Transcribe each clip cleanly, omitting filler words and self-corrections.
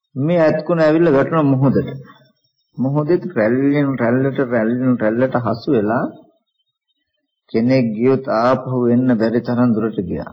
මේ ඇත්කුණ ඇවිල්ලා වැටෙන මොහොතට. මොහොතේ රැල්ලට හසු වෙලා කෙනෙක් ගියොත් ආපහු එන්න බැරි තරම් දුරට ගියා.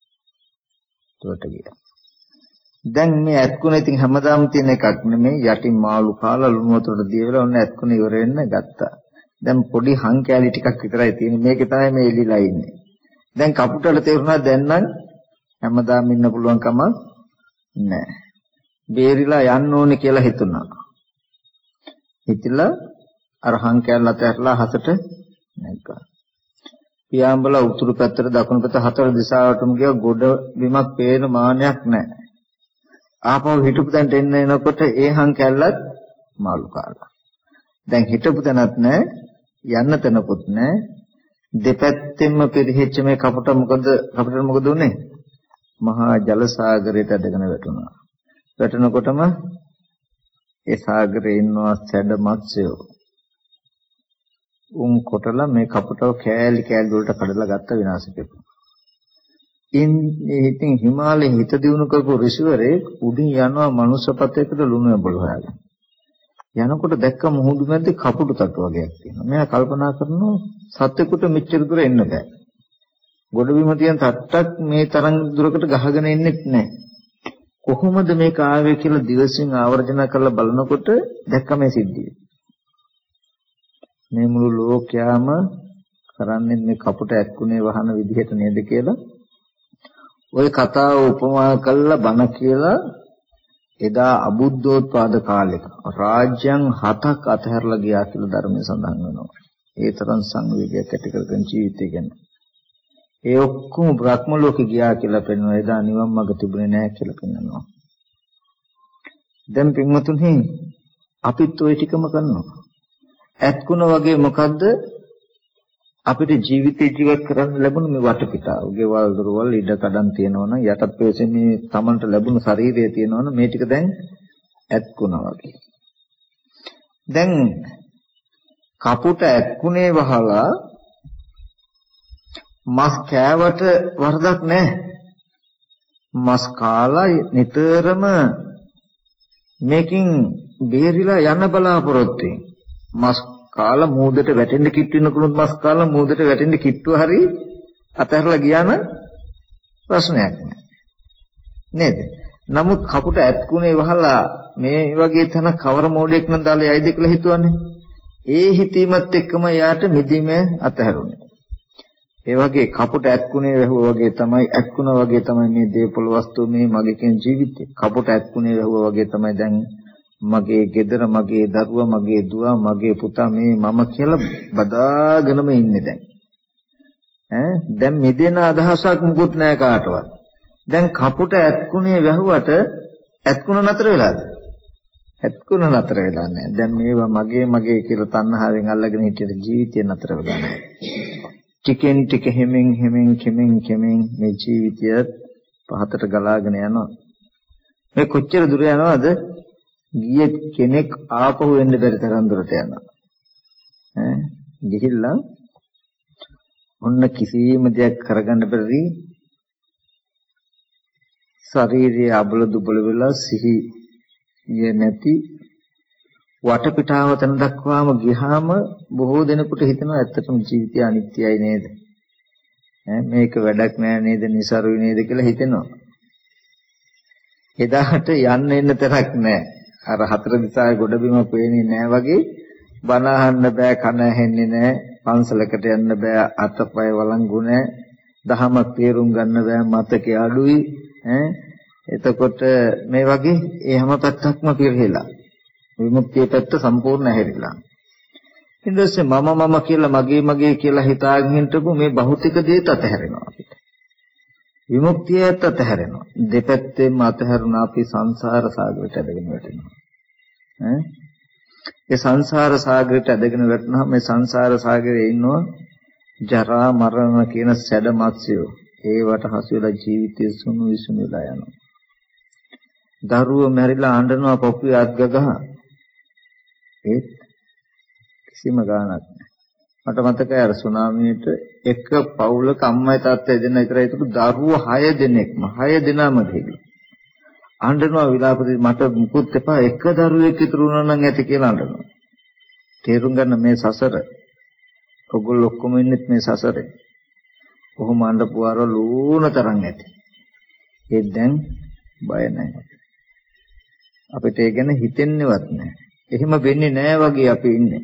දැන් මේ ඇත්කුණ ඉතින් හැමදාම තියෙන එකක් නෙමෙයි. යටින් මාළු කාලා ලුණු වතුරට දිය වෙලා ඔන්න ඇත්කුණ ඉවර වෙන්න ගත්තා. දැන් පොඩි හං කැලි ටිකක් විතරයි තියෙන්නේ. මේකේ තමයි මේ එලිලා ඉන්නේ. දැන් කපුටට තේරුණා දැන් නම් හැමදාම ඉන්න පුළුවන් කමක් නැහැ. බේරිලා යන්න ඕනේ කියලා හිතුණා. හිතලා අර හං කැලල අතහැරලා හසට නැග්ගා. පියාඹලා උතුරු පැත්තට දකුණු පැත්ත හතර දිශාවටම ගියා. ගොඩ බිමක් පේන මානයක් නැහැ. ආපහු හිටපු තැනට එනකොට ඒ හං කැලලත් මාළු කාලා. දැන් හිටපු තැනත් නැහැ, යන්න තැනකුත් නැහැ. දෙපැත්තෙන්ම පිරිහෙච්ච මේ කපුට මොකද උනේ? මහා ජල සාගරයට ඇදගෙන වැටුණා. වැටෙනකොටම ඒ සාගරේ ඉන්නවා සැඩ මත්ස්‍යෝ. උන් කොටලා මේ කපුටව කෑලි වලට කඩලා ගත්ත විනාශ කෙරුවා. ඉතින් හිමාලයේ හිත දිනු කරපු ඍෂිවරේ උඩින් යනවා මනුස්සපතේකට ලුණු ඇඹුල් හොයාගෙන. යනකොට දැක්ක මුහුදු මැද්දේ කපුටු තට්ටු වගේක් තියෙනවා. මෙයා කල්පනා කරනවා සත්‍යකට මෙච්චර දුර එන්න බෑ. ගොඩබිම තියෙන තට්ටක් මේ තරම් දුරකට ගහගෙන ඉන්නෙත් නැහැ. කොහොමද මේක ආවේ කියලා දිවසින් ආවර්ජන කරලා බලනකොට දැක්ක මේ සිද්ධිය. මේ මුළු ලෝකයාම කරන්නේ මේ කපුට ඇක්කුනේ වහන විදිහට නේද කියලා ওই කතාව උපමා කරලා බණ කියලා එදා අබුද්ධෝත්පාද කාලෙක රාජ්‍යයන් 7ක් අතහැරලා ගියා කියලා ධර්මයේ සඳහන් වෙනවා. ඒ තරම් සංවේගයක් ඇති කරගෙන ජීවිතය ගැන. ඒ ඔක්කොම බ්‍රහ්ම ලෝකෙ ගියා කියලා පෙන්වනවා. එදා නිවන් මඟ තිබුණේ නැහැ කියලා පෙන්වනවා. දැන් පින්වතුනි අපිත් ওই ටිකම කරනවා. ඇත්කුණ වගේ මොකද්ද අපිට ජීවිතේ ජීවත් කරන්න ලැබුණ මේ වටපිටාව. ගෙවල් දොරවල් ඉඩ කඩන් තියෙනවනම් යටත් ප්‍රවේශයෙන් මේ Tamanට ලැබුණු ශරීරය තියෙනවනම් මේ ටික දැන් ඇත්කුණ වගේ. දැන් කපුට ඇත්කුණේ වහලා මස් කෑවට වරදක් නැහැ. මස් කාලා නිතරම මේකින් බේරිලා යන්න බලාපොරොත්තු වෙන. මස් කාලා මූදට වැටෙන්න කිට්ටු වෙනකුණුත් මස් කාලා මූදට වැටෙන්න කිට්ටුව හරි අතහැරලා ගියා නම් ප්‍රශ්නයක් නෑ නේද? නමුත් කපුට ඇත්කුණේ වහලා මේ වගේ තන කවර මෝඩෙක් නම් දාලා යයිද කියලා හිතුවනේ. ඒ හිතීමත් එක්කම යාට මිදීම අතහැරුණේ. ඒ වගේ කපුට ඇත්කුණේ වැහුවා වගේ තමයි ඇත්කුණ වගේ තමයි මේ දේපොළ වස්තු මේ මගේ කියන ජීවිතේ. කපුට ඇත්කුණේ වැහුවා වගේ තමයි දැන් මගේ ගෙදර මගේ දරුවා මගේ දුව මගේ පුතා මේ මම කියලා බදාගෙනම ඉන්නේ දැන්. දැන් මෙදෙන අදහසක් මුකුත් නැහැ කාටවත්. දැන් කපුට ඇත්කුණේ වැහුවට ඇත්කුණ නතර වෙලාද? ඇත්කුණ නතර වෙලා නැහැ. දැන් මේවා මගේ කියලා තණ්හාවෙන් අල්ලගෙන හිටිය ජීවිතය නතර වෙලා නැහැ. ටිකෙන් ටික හැමෙන් මේ ජීවිතය පහතට ගලාගෙන යනවා. මේ කොච්චර දුර යනවද? ගිය කෙනෙක් ආපහු එන්න බැරි තරම් දුරට යනවා. ගිහිල්ලා ඔන්න කිසිම දෙයක් කරගන්න බැරි ශරීරයේ අබල දුබල වෙලා සිහිය නැති වටපිටාව තන දක්වාම ගියාම බොහෝ දෙනෙකුට හිතෙනවා ඇත්තටම ජීවිතය අනිත්‍යයි නේද? මේක වැඩක් නෑ නේද? નિසරුයි නේද කියලා හිතෙනවා. එදාට යන්න එන්න තරක් නෑ. අර හතර දිශාවේ ගොඩබිම පේන්නේ නෑ වගේ බණ අහන්න බෑ, කන ඇහෙන්නේ නෑ, පන්සලකට යන්න බෑ, අතපය වළංගු නෑ, දහමක් තේරුම් ගන්න බෑ, මතකේ අඩුයි. එතකොට මේ වගේ ඒ හැම පැත්තක්ම පිරෙහිලා විමුක්තිය පැත්ත සම්පූර්ණ ඇහැරිලා. ඊට පස්සේ මම කියලා මගේ කියලා හිතාගෙන හිටපු මේ භෞතික දේත් අතහැරෙනවා අපිට. විමුක්තියත් අතහැරෙනවා. දෙපැත්තෙම අතහැරුණා අපි සංසාර සාගරයට ඇදගෙන වැටෙනවා. ඒ සංසාර සාගරයට ඇදගෙන වැටුණාම මේ සංසාර සාගරේ ඉන්නවා ජරා මරණ කියන සැඩ මත්ස්‍යෝ. ඒවට හසු වෙලා ජීවිතය සුණු විසුණු වෙලා යනවා. දරුවෝ මැරිලා අඬනවා පොකුවේ අත් ගගහ. ඒත් කිසිම ගාණක් නැහැ. මට මතකයි අර සුනාමියට එක පවුලක අම්මයි තාත්තයි දෙන්න විතරයි හිටපු දරුවෝ 6 දෙනෙක්ම 6 දෙනාම ගිහිල්ලා. අඬනවා විලාපදී මට මුකුත් එපා එක දරුවෙක් ඉතුරු වුණා නම් ඇති කියලා අඬනවා. තේරුම් ගන්න මේ සසර. ඔගොල්ලෝ ඔක්කොම ඉන්නේ මේ සසරේ. කොහොම අඬපුවාර ලෝණ තරම් ඇති. ඒ දැන් බය නැහැ. අපිට ඒ ගැන හිතෙන්නේවත් නැහැ. එහෙම වෙන්නේ නැහැ වගේ අපි ඉන්නේ.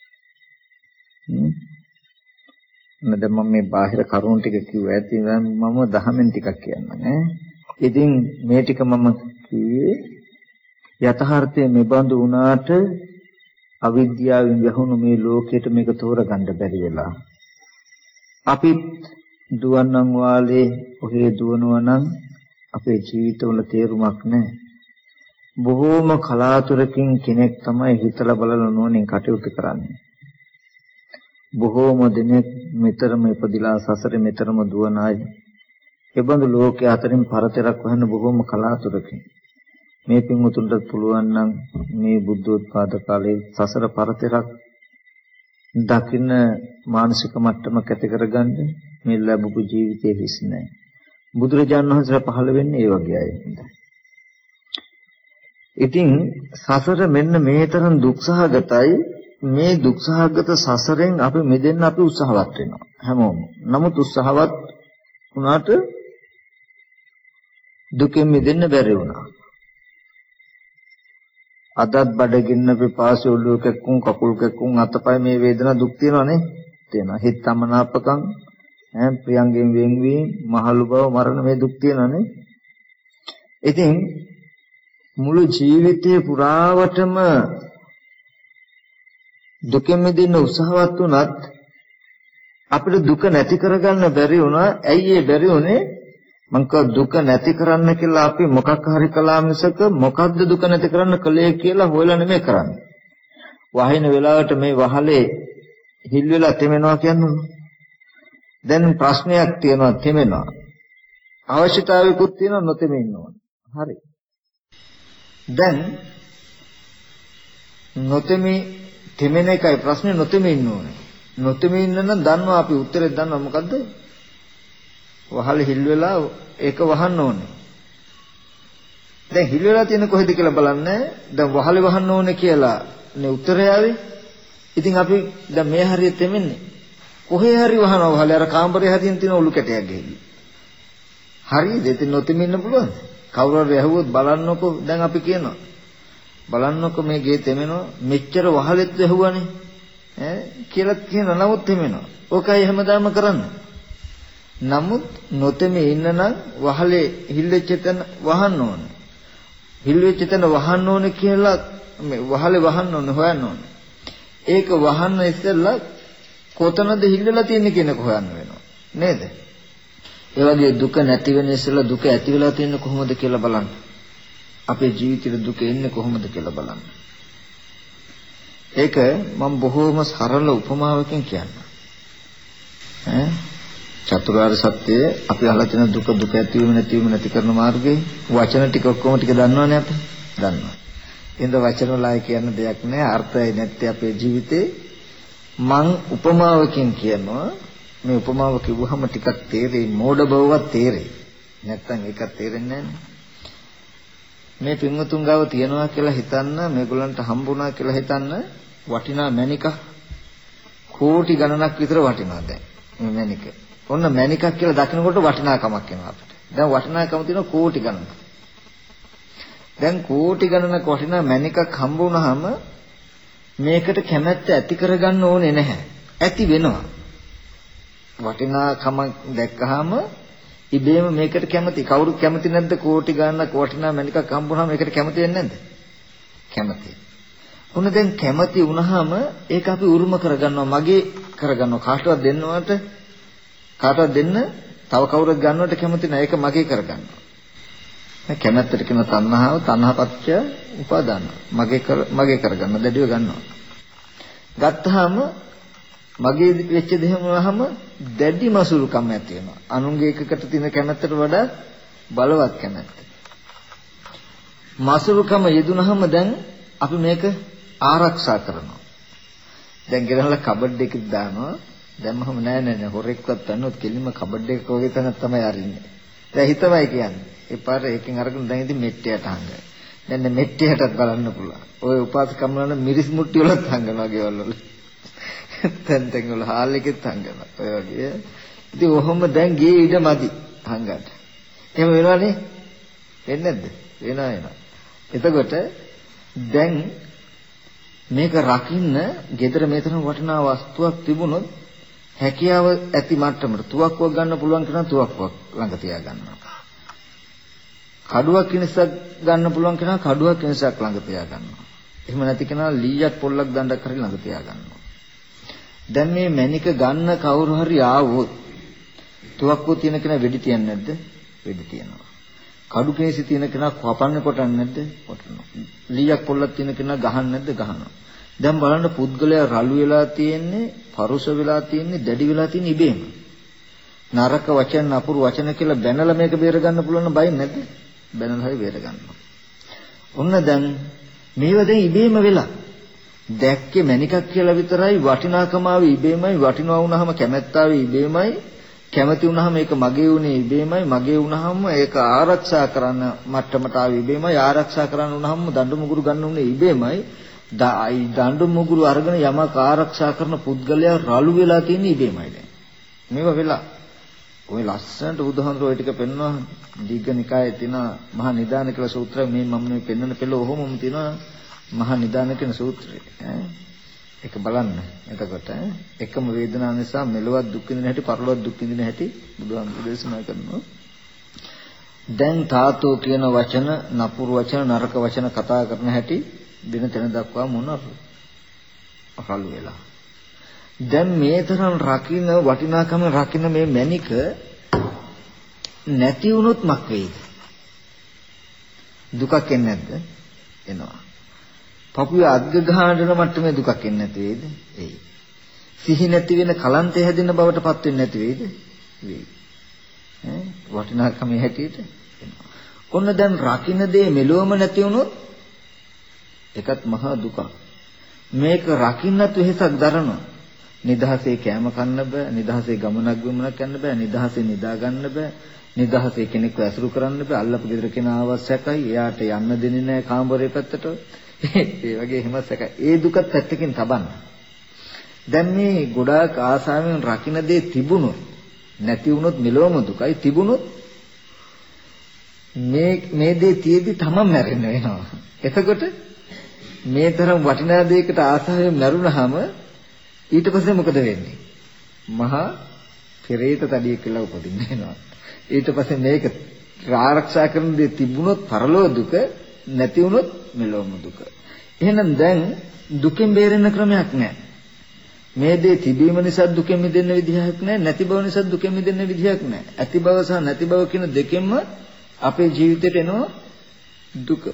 නේද මම මේ බාහිර කරුණු ටික කිව්වා ඇති මම දහමෙන් ටිකක් කියන්නම් ඈ. ඉතින් මේ ටික මම කිව්වේ යථාර්ථයේ මෙබඳු වුණාට අවිද්‍යාවෙන් යහුණු මේ ලෝකයට මේක තෝරගන්න බැරි වෙලා. අපිත් දුවන්නම් වාලේ ඔහේ දුවනවා නම් අපේ ජීවිතවල තේරුමක් නැහැ. බොහෝම කලාතුරකින් කෙනෙක් තමයි හිතලා බලලා නෝනින් කටයුතු කරන්නේ. බොහෝම දිනෙක මෙතරම ඉපදිලා සසරේ මෙතරම දුවන අය. ඒබඳු ලෝකයේ අතරින් පරතරක් වහන්න බොහෝම කලාතුරකින්. මේ පින්වතුන්ට පුළුවන් නම් මේ බුද්ධෝත්පාද කාලේ සසර පරතරක් දකින්න මානසික මට්ටමක් ඇති කරගන්න මේ ලැබපු ජීවිතයේ හිස් නැහැ. බුදුරජාණන් වහන්සේ පහළ වෙන්නේ ඒ වගේ අය. ඉතින් සසර මෙන්න මේ තරම් දුක්සහගතයි. මේ දුක්සහගත සසරෙන් අපි මිදෙන්න අපි උත්සාහවත් වෙනවා හැමෝම. නමුත් උත්සාහවත් වුණාට දුකෙන් මිදෙන්න බැරි වුණා. අදත් බඩගින්න පිපාසය ඔළුව කැක්කුම් කකුල් කැක්කුම් අතපය මේ වේදනා දුක් තියෙනවනේ. තියෙනවා. හිත තමනාපකම් ප්‍රියංගෙන් වෙන්වීම මහලු බව මරණ මේ දුක් තියෙනවනේ. ඉතින් මුළු ජීවිතේ පුරාවටම දුකෙන් මිදෙන්න උත්සාහවත් වුණත් අපිට දුක නැති කරගන්න බැරි වුණා. ඇයි ඒ බැරි වුනේ? මං කව දුක නැති කරන්න කියලා අපි මොකක් හරි කළා මිසක මොකද්ද දුක නැති කරන්න කලේ කියලා හොයලා නෙමෙයි කරන්නේ. වහින වෙලාවට මේ වහලේ හිල් වෙලා තෙමෙනවා කියන්නේ. දැන් ප්‍රශ්නයක් තියෙනවා තෙමෙනවා. අවශ්‍යතාවයකුත් තියෙනවා නොතෙමෙ ඉන්නවා. හරි. දැන් නොතෙමි තෙමෙන එකයි ප්‍රශ්නේ නොතෙමි ඉන්න ඕනේ. නොතෙමි ඉන්න නම් දන්නවා අපි උත්තරේ දන්නවා මොකද්ද? වහලේ හිල් වෙලා ඒක වහන්න ඕනේ. දැන් හිල් වෙලා තියෙන කොහෙද කියලා බලන්නේ. දැන් වහලේ වහන්න ඕනේ කියලා නේ උත්තරය ආවේ. ඉතින් අපි දැන් මේ හරියට තෙමෙන්නේ. කොහේ හරි වහනවා වහලේ අර කාමරේ හැදින් තියෙන ඔලු කැටයක් ගහලා. හරියද? ඉතින් නොතෙමි ඉන්න පුළුවන්. කවුරු හරි ඇහුවොත් බලන්නකො දැන් අපි කියනවා. බලන්නකො මේ ගේ තෙමෙනවා මෙච්චර වහලෙත් ඇහුවානේ ඈ කියලා කියනවා. නමුත් තෙමෙනවා. ඕකයි හැමදාම කරන්නේ. නමුත් නොතෙමේ ඉන්න නම් වහලේ හිල්ලෙච්ච තැන වහන්න ඕනේ. හිල්වෙච්ච තැන වහන්න ඕනේ කියලා මේ වහලේ වහන්න ඕනේ හොයන්න ඕනේ. ඒක වහන්න ඉස්සෙල්ලා කොතනද හිල්ලලා තියෙන්නේ කියන එක හොයන්න වෙනවා. නේද? ඒ වගේ දුක නැති වෙන ඉස්සෙල්ලා දුක ඇති වෙලා තියෙන්නේ කොහොමද කියලා බලන්න. අපේ ජීවිතේ දුක එන්නේ කොහොමද කියලා බලන්න. ඒක මම බොහෝම සරල උපමාවකින් කියන්නම්. චතුරාර්ය සත්‍ය අපි අහලා තියෙන දුක දුක ඇතිවීම නැතිවීම නැති කරන මාර්ගයේ වචන ටික ඔක්කොම ටික දන්නවනේ අපි. දන්නවා. ඉතින් වචන වලයි කියන දෙයක් නෑ. අර්ථය නැත්තේ අපේ ජීවිතේ. මං උපමාවකින් කියනවා. මේ උපමාව කිව්වහම ටිකක් තේරෙයි. මෝඩ බවවත් තේරෙයි. නැත්තම් ඒක තේරෙන්නේ නෑනේ. මේ පින්වතුන් ගාව තියනවා කියලා හිතන්න මේගොල්ලන්ට හම්බුණා කියලා හිතන්න වටිනා මණික කෝටි ගණනක් විතර වටිනවා දැන් මේ මණික. ඔන්න මණිකක් කියලා දකිනකොට වටිනාකමක් එනවා අපිට. දැන් වටිනාකම තියෙන කෝටි ගණනක්. දැන් කෝටි ගණනක් වටිනා මණිකක් හම්බ වුණාම මේකට කැමැත්ත ඇති කරගන්න ඕනේ නැහැ. ඇති වෙනවා. වටිනාකම දැක්කහම ඉබේම මේකට කැමති. කවුරුත් කැමති නැද්ද? කෝටි ගණනක් වටිනා මණිකක් හම්බුනහම මේකට කැමති වෙන්නේ නැද්ද? කැමති. උන දැන් කැමති වුණාම ඒක අපි උරුම කරගන්නවා, මගේ කරගන්නවා. කාටවත් දෙන්නවට කාටවත් දෙන්න තව කවුරුත් ගන්නවට කැමති නැහැ. ඒක මගේ කරගන්නවා. මේ කැමැත්තට කියන තණ්හාව, තණ්හාපච්චය උපාදාන. මගේ කරගන්න දැඩිව ගන්නවා. ගත්තාම මගේ වෙච්ච දෙයක් වහම දැඩි මසුරුකම් ඇති වෙනවා. අනුන්ගේ එකකට තියෙන කැමැත්තට වඩා බලවත් කැමැත්ත. මසුරුකම යෙදුනහම දැන් අපි මේක ආරක්ෂා කරනවා. දැන් ගෙනල්ලා කබඩ් එකකට දානවා. දැම්මම නෑ හොරෙක්වත් ගන්නොත් කෙලින්ම කබඩ් එකක වගේ තැනක් තමයි අරින්නේ. දැන් හිතවයි කියන්නේ. ඒ පාර එකකින් අරගෙන දැන් ඉතින් මෙට්ටයට හංගයි. දැන් මෙට්ටයටත් බලන්න පුළුවන්. ඔය උපාසකම් වල මිරිස් මුට්ටි වලත් හංගනවා ගෙවල් වල. තැන් වල හාල් එකෙත් හංගනවා. ඔය වගේ. ඉතින් ඔහොම දැන් ගේ ඉඩ මදි හංගන්න. එහෙම වෙනවනේ. වෙන්නේ නැද්ද? වෙනවා. එතකොට දැන් මේක රකින්න gedara මේතරම් වටිනා වස්තුවක් තිබුණොත් හැකියාව ඇති මට්ටමට තුවක්කුවක් ගන්න පුළුවන් කෙනා තුවක්කුවක් ළඟ තියා ගන්නවා. කඩුවක් කිනසක් ගන්න පුළුවන් කෙනා කඩුවක් කිනසක් ළඟ තියා ගන්නවා. එහෙම නැති කෙනා ලීයක් පොල්ලක් දණ්ඩක් හරි ළඟ තියා ගන්නවා. දැන් මේ මණික ගන්න කවුරු හරි ආවොත් තුවක්කුව තියෙන කෙනා වෙඩි තියන්නේ නැද්ද? වෙඩි තියනවා. කඩු කේසි තියෙන කෙනා කපන්නේ කොටන්නේ නැද්ද? කොටනවා. ලීයක් පොල්ලක් තියෙන කෙනා ගහන්නේ නැද්ද? ගහනවා. දැන් බලන්න පුද්ගලයා රළු වෙලා තියෙන්නේ, පරුස වෙලා තියෙන්නේ, දැඩි වෙලා තියෙන්නේ ඉබේම. නරක වචන, නපුරු වචන කියලා බැනලා මේක බේර ගන්න පුළුවන් නම් බයින් නැද්ද? බැනලා හරි බේර ගන්නවා. ඔන්න දැන් මේව දැන් ඉබේම වෙලා. දැක්කේ මණිකක් කියලා විතරයි වටිනාකම ආවේ ඉබේමයි, වටිනවා වුණාම කැමැත්ත ආවේ ඉබේමයි, කැමති වුණාම ඒක මගේ උනේ ඉබේමයි, මගේ වුණාම ඒක ආරක්ෂා කරන්න මට්ටමට ආවේ ඉබේමයි, ආරක්ෂා කරන්න වුණාම දඬු මුගුරු ගන්න උනේ ඉබේමයි. දඬු මුගුරු අරගෙන යමක් ආරක්ෂා කරන පුද්ගලයා රළු වෙලා තියෙන ඉබේමයි දැන්. මේවා වෙලා ඔය ලස්සනට බුදුහාමුදුරුවෝ ඔය ටික පෙන්වනවා. දීඝනිකායේ තියෙන මහා නිදාන කියලා සූත්‍රය මේ මම මේ පෙන්වන පෙළ ඔහොමම තියෙනවා මහා නිදාන කියන සූත්‍රය. ඒක බලන්න. එතකොට එකම වේදනාව නිසා මෙලොවත් දුක් විඳින හැටි, පරලොවත් දුක් විඳින හැටි බුදුහාමුදුරුවෝ දේශනා කරනවා. දැන් තාතෝ කියන වචන, නපුරු වචන, නරක වචන කතා කරන හැටි දින තැන දක්වා මොනවද? අහල් වෙලා. දැන් මේ තරම් රකින්න වටිනාකම රකින්න මේ මණික නැති වුණොත් මක් වෙයිද? දුකක් එන්නේ නැද්ද? එනවා. පපුවේ අද්ග ගහන මට්ටමේ දුකක් එන්නේ නැති වෙයිද? එයි. සිහි නැති වෙන කලන්තය හැදෙන බවට පත් වෙන්නේ නැති වෙයිද? වෙයි. වටිනාකම හැටියට එනවා. ඔන්න දැන් රකින්න දේ මෙලොවම නැති වුණොත් ඒකත් මහා දුකක්. මේක රකින්නත් වෙහසක් දරනවා. නිදහසේ කැම කන්න බෑ, නිදහසේ ගමනක් ගමනක් යන්න බෑ, නිදහසේ නිදා ගන්න බෑ, නිදහසේ කෙනෙක්ව ඇසුරු කරන්න බෑ. අල්ලපු ගෙදර කෙනා අවශ්‍යකයි, එයාට යන්න දෙන්නේ නැහැ කාමරේ පැත්තට. ඒ වගේ එහෙම සැකයි. ඒ දුකත් පැත්තකින් තබන්න. දැන් මේ ගොඩාක් ආසාවෙන් රකින්න දේ තිබුණොත් නැති වුණොත් මෙලොවම දුකයි, තිබුණොත් මේ දේ තියේදී තමන් මැරෙන්න වෙනවා. එතකොට මේ තරම් වටිනා දෙයකට ආසාවෙන් මැරුණාම ඊට පස්සේ මොකද වෙන්නේ? මහා පෙරේත තඩිය කියලා උපදින්න වෙනවා. ඊට පස්සේ මේක ආරක්ෂා කරන දේ තිබුණොත් පරලෝ දුක, නැති වුණොත් මෙලොවම දුක. එහෙනම් දැන් දුකෙන් බේරෙන්න ක්‍රමයක් නැහැ. මේ දේ තිබීම නිසා දුකෙන් මිදෙන්න විදිහක් නැහැ, නැති බව නිසා දුකෙන් මිදෙන්න විදිහක් නැහැ. ඇති බව සහ නැති බව කියන දෙකෙන්ම අපේ ජීවිතේට එනවා දුක.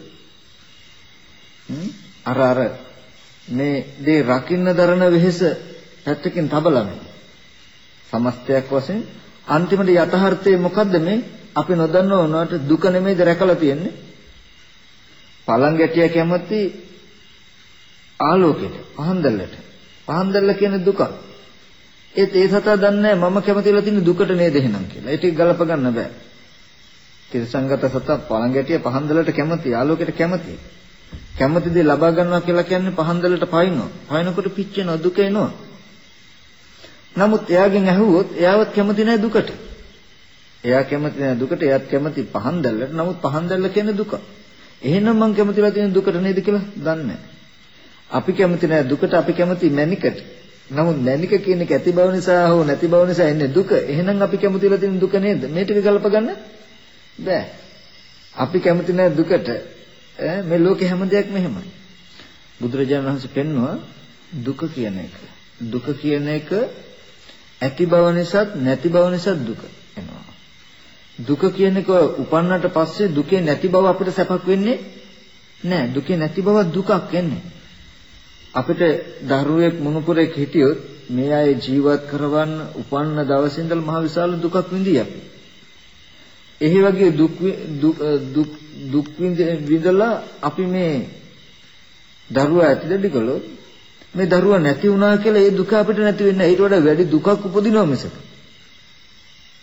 අර මේ දේ රකින්න දරන වෙහෙස පැත්තකින් තබලන සමස්තයක් වශයෙන් අන්තිමට යථාර්ථය මොකද්ද? මේ අපි නොදන්නව වුණාට දුක නෙමෙයිද රැකලා තියෙන්නේ? පළංගැටිය කැමති ආලෝකයට, පහන්දල්ලට. පහන්දල්ල කියන්නේ දුක. ඒ සතා දන්නේ මම කැමතිලා තියෙන දුකට නේද එහෙනම් කියලා. ඒක ගලප ගන්න බෑ. තිරසංගත සතා පළංගැටිය පහන්දලට කැමති, ආලෝකයට කැමති. කැමති දේ ලබා ගන්නවා කියලා කියන්නේ පහන්දලට පයින්නවා. පයින්නකොට පිච්චෙනවා, දුක එනවා. නමුත් එයාගෙන් ඇහුවොත් එයාවත් කැමති නැහැ දුකට. එයා කැමති නැහැ දුකට, එයාත් කැමති පහන්දලට. නමුත් පහන්දල කියන්නේ දුක. එහෙනම් මං කැමතිලා තියෙන දුකට නේද කියලා දන්නේ නැහැ. අපි කැමති නැහැ දුකට, අපි කැමති මැනිකට. නමුත් මැනික කියන එක ඇති බව නිසා හෝ නැති බව නිසා එන්නේ දුක. එහෙනම් අපි කැමතිලා තියෙන දුක නේද? මේ ටික ගලප ගන්න බෑ. අපි කැමති නැහැ දුකට. මේ ලෝකේ හැම දෙයක්ම එහෙමයි. බුදුරජාණන් වහන්සේ පෙන්වුවා දුක කියන එක. දුක කියන එක ඇති බව නිසාත් නැති බව නිසාත් දුක එනවා. දුක කියන එක උපන්නට පස්සේ දුකේ නැති බව අපිට සැපක් වෙන්නේ නැහැ. දුකේ නැති බව දුකක් එන්නේ. අපිට දරුවෙක් මුණුපුරෙක් හිටියොත් මේ අය ජීවත් කරවන්න උපන්න දවසේ ඉඳලා මහ විශාල දුකක් විඳී අපි. එහි වගේ දුක් විඳලා අපි මේ දරුවා ඇතිදෙඩි කළොත් මේ දරුවා නැති වුණා කියලා ඒ දුක අපිට නැති වෙන්නේ නැහැ. ඊට වඩා වැඩි දුකක් උපදිනවා මිසක.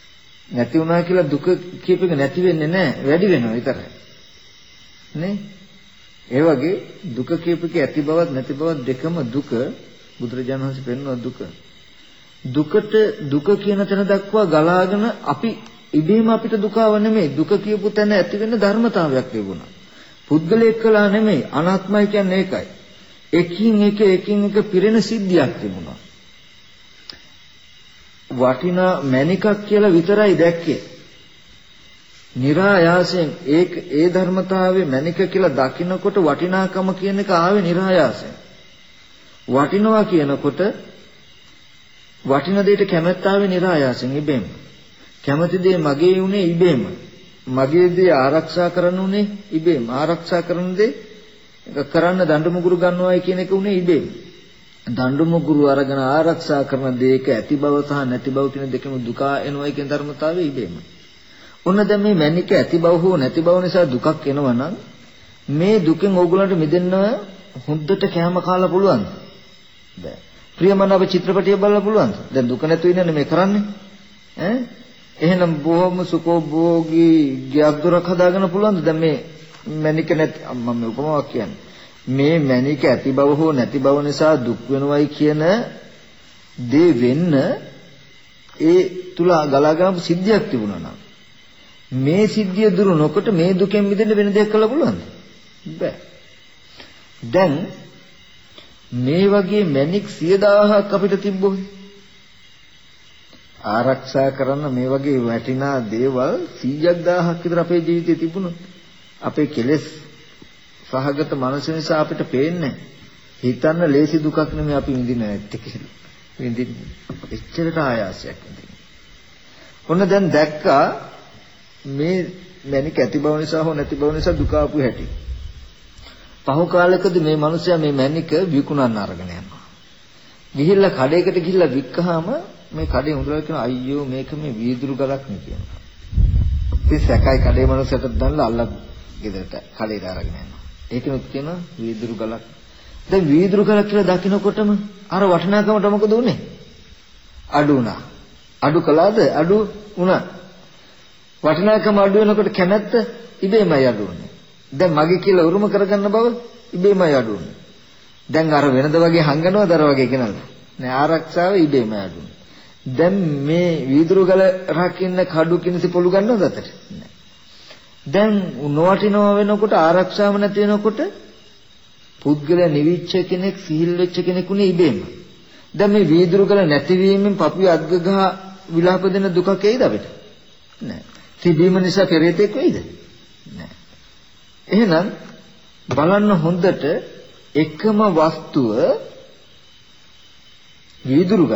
නැති වුණා කියලා දුක කියප එක නැති වෙන්නේ නැහැ, වැඩි වෙනවා විතරයි. නේ? ඒ වගේ දුක කියප එක ඇති බවත් නැති බවත් දෙකම දුක. බුදුරජාණන් වහන්සේ පෙන්වන දුක. දුකට දුක කියන තැන දක්වා ගලාගෙන අපි ඉබේම අපිට දුකව නෙමෙයි, දුක කියපු තැන ඇති වෙන ධර්මතාවයක් ලැබුණා. පුද්ගලයෙක් කළා නෙමෙයි, අනාත්මයි කියන්නේ ඒකයි. එකින් එක පිරෙන සිද්ධියක් තිබුණා. වටිනා මණිකක් කියලා විතරයි දැක්කේ. નિરાයාසයෙන් ඒ ධර්මතාවයේ මණික කියලා දකින්නකොට වටිනාකම කියන එක ආවේ નિરાයාසයෙන්. වටිනවා කියනකොට වටින දෙයට කැමැත්ත ආවේ નિરાයාසයෙන් ඉබේම. කැමැති දේ මගේ උනේ ඉබේම. මගේ දේ ආරක්ෂා කරන්න උනේ ඉබේම. ආරක්ෂා කරන දේ කරන්න දඬු මුගුරු ගන්නවායි කියන එක උනේ ඉබේම. දඬු මුගුරු අරගෙන ආරක්ෂා කරන දේක ඇති බව සහ නැති බව කියන දෙකම දුක එනවායි කියන ධර්මතාවය ඉබේම. ඔන්න දැන් මේ මැනික ඇති බව හෝ නැති බව නිසා දුකක් එනවා නම් මේ දුකෙන් ඕගොල්ලන්ට මිදෙන්න හොද්දට කැම කාලා පුළුවන්ද? බෑ. ප්‍රියමනාප චිත්‍රපටිය බලලා පුළුවන්ද? දැන් දුක නැතු වෙනනේ මේ කරන්නේ. ඈ එහෙනම් බොහොම සුඛෝභෝගී ගයක් දොරක් හදාගන්න පුළුවන්ද? දැන් මේ මැනික නැති මම උපමාවක් කියන්නේ. මේ මැනික ඇති බව හෝ නැති බව නිසා දුක් වෙනවයි කියන දේ වෙන්න ඒ තුල ගලාගෙන සිද්ධියක් තිබුණා නම් මේ සිද්ධිය දුරු නොකොට මේ දුකෙන් මිදෙන්න වෙන දෙයක් කළා පුළුවන්ද? බෑ. දැන් මේ වගේ මැනික් 10000ක් අපිට තිබ්බොත් ආරක්ෂා කරන මේ වගේ වටිනා දේවල් 100,000ක් විතර අපේ ජීවිතේ තිබුණොත් අපේ කෙලෙස් සහගත මනස නිසා අපිට පේන්නේ හිතන්න ලේසි දුකක් නෙමෙයි අපි විඳින ඇත්තේ කියලා. විඳින්නේ එච්චරට ආයාසයක් විඳින්නේ. ඔන්න දැන් දැක්කා මේ මැනික ඇති බව නිසා හෝ නැති බව නිසා දුක ආපු හැටි. පහු කාලයකදී මේ මිනිස්සයා මේ මැනික විකුණන්න අරගෙන යනවා. ගිහිල්ලා කඩේකට ගිහිල්ලා වික්කහම මේ කඩේ හොඳලා කියන අයියෝ මේක මේ වීදුරු ගලක් නේ කියනවා. ඉතින් සැකයි කඩේ මිනිස්සට දැන්ලා අල්ලක් ගෙදරට කඩේට අරගෙන යනවා. ඒකනොත් කියන වීදුරු ගලක්. දැන් වීදුරු ගලක් කියලා දකින්නකොටම අර වටිනාකමට මොකද උනේ? අඩු වුණා. අඩු කළාද? අඩු වුණා. වටිනාකම අඩු වෙනකොට කැමැත්ත ඉබේමයි අඩු වෙන්නේ. දැන් මගේ කියලා උරුම කරගන්න බව ඉබේමයි අඩු වෙන්නේ. දැන් අර වෙනද වගේ හංගනවද අර වගේ කෙනල්ද? නෑ ආරක්ෂාව ඉබේමයි අඩු වෙන්නේ. දැන් මේ වීදුරු ගල රකින්න කඩු කිනිසි පොළු ගන්නවද අතට? නෑ. දැන් නොවටිනව වෙනකොට ආරක්ෂාව නැති වෙනකොට පුද්ගලයා නිවිච්ච කෙනෙක් සිහිල් වෙච්ච කෙනෙකුනේ ඉබේම. දැන් මේ වීදුරු ගල නැතිවීමෙන් පපුවේ අද්ග ගහ විලාප දෙන දුකක් එයිද අපිට? නෑ. තිබීම නිසා පෙරේතෙක් වෙයිද? නෑ. එහෙනම් බලන්න හොඳට එකම වස්තුව වීදුරු